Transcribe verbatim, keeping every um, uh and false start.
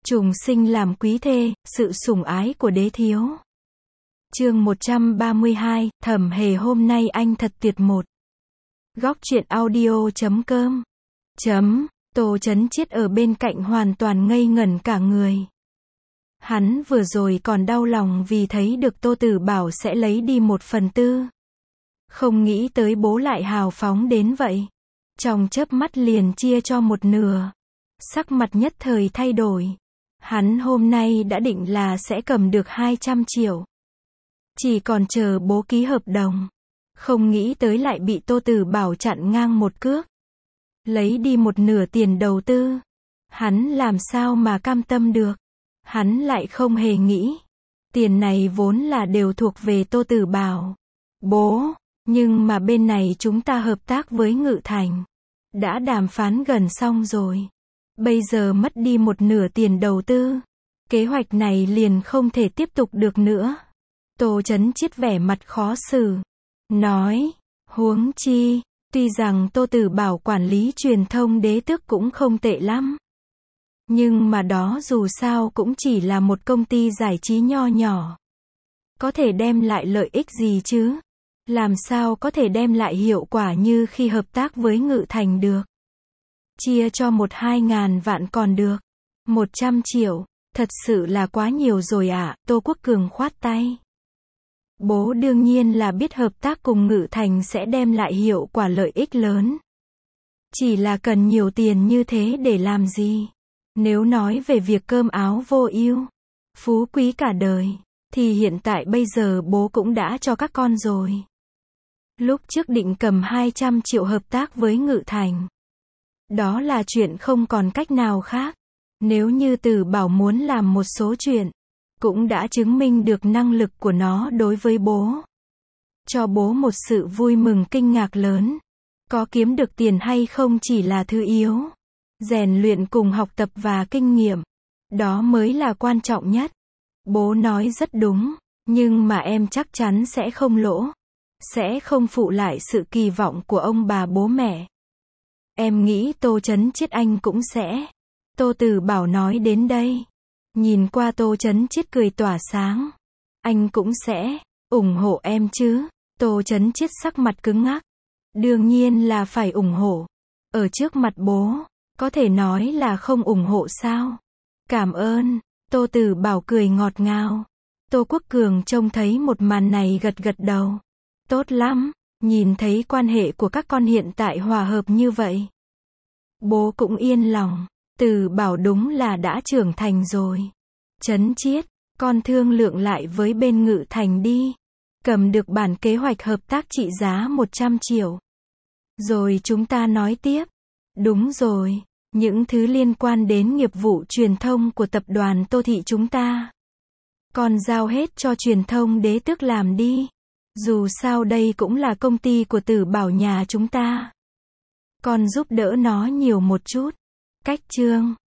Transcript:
Trùng sinh làm quý thê, sự sủng ái của đế thiếu. Chương một trăm ba mươi hai, Thẩm Hề hôm nay anh thật tuyệt một. Góc truyện audio chấm com. Chấm, Tô Chấn Chiết ở bên cạnh hoàn toàn ngây ngẩn cả người. Hắn vừa rồi còn đau lòng vì thấy được Tô Tử Bảo sẽ lấy đi một phần tư. Không nghĩ tới bố lại hào phóng đến vậy. Trong chớp mắt liền chia cho một nửa. Sắc mặt nhất thời thay đổi. Hắn hôm nay đã định là sẽ cầm được hai trăm triệu. Chỉ còn chờ bố ký hợp đồng. Không nghĩ tới lại bị Tô Tử Bảo chặn ngang một cước. Lấy đi một nửa tiền đầu tư. Hắn làm sao mà cam tâm được. Hắn lại không hề nghĩ. Tiền này vốn là đều thuộc về Tô Tử Bảo. Bố, nhưng mà bên này chúng ta hợp tác với Ngự Thành. Đã đàm phán gần xong rồi. Bây giờ mất đi một nửa tiền đầu tư. Kế hoạch này liền không thể tiếp tục được nữa. Tô Chấn Chiết vẻ mặt khó xử. Nói, huống chi, tuy rằng Tô Tử Bảo quản lý truyền thông đế tước cũng không tệ lắm. Nhưng mà đó dù sao cũng chỉ là một công ty giải trí nho nhỏ. Có thể đem lại lợi ích gì chứ? Làm sao có thể đem lại hiệu quả như khi hợp tác với Ngự Thành được? Chia cho một hai ngàn vạn còn được. Một trăm triệu, thật sự là quá nhiều rồi ạ, à, Tô Quốc Cường khoát tay. Bố đương nhiên là biết hợp tác cùng Ngự Thành sẽ đem lại hiệu quả lợi ích lớn. Chỉ là cần nhiều tiền như thế để làm gì? Nếu nói về việc cơm áo vô ưu, phú quý cả đời, thì hiện tại bây giờ bố cũng đã cho các con rồi. Lúc trước định cầm hai trăm triệu hợp tác với Ngự Thành. Đó là chuyện không còn cách nào khác. Nếu như Tử Bảo muốn làm một số chuyện, cũng đã chứng minh được năng lực của nó đối với bố. Cho bố một sự vui mừng kinh ngạc lớn. Có kiếm được tiền hay không chỉ là thứ yếu. Rèn luyện cùng học tập và kinh nghiệm. Đó mới là quan trọng nhất. Bố nói rất đúng, nhưng mà em chắc chắn sẽ không lỗ. Sẽ không phụ lại sự kỳ vọng của ông bà bố mẹ. Em nghĩ Tô Chấn Chiết anh cũng sẽ. Tô Tử Bảo nói đến đây. Nhìn qua Tô Chấn Chiết cười tỏa sáng. Anh cũng sẽ ủng hộ em chứ? Tô Chấn Chiết sắc mặt cứng ngắc. Đương nhiên là phải ủng hộ. Ở trước mặt bố, có thể nói là không ủng hộ sao? Cảm ơn. Tô Tử Bảo cười ngọt ngào. Tô Quốc Cường trông thấy một màn này gật gật đầu. Tốt lắm, nhìn thấy quan hệ của các con hiện tại hòa hợp như vậy. Bố cũng yên lòng. Tử Bảo đúng là đã trưởng thành rồi. Chấn Chiết, con thương lượng lại với bên Ngự Thành đi. Cầm được bản kế hoạch hợp tác trị giá một trăm triệu. Rồi chúng ta nói tiếp. Đúng rồi, những thứ liên quan đến nghiệp vụ truyền thông của tập đoàn Tô Thị chúng ta. Còn giao hết cho truyền thông đế tước làm đi. Dù sao đây cũng là công ty của Tử Bảo nhà chúng ta. Con giúp đỡ nó nhiều một chút. Cách chương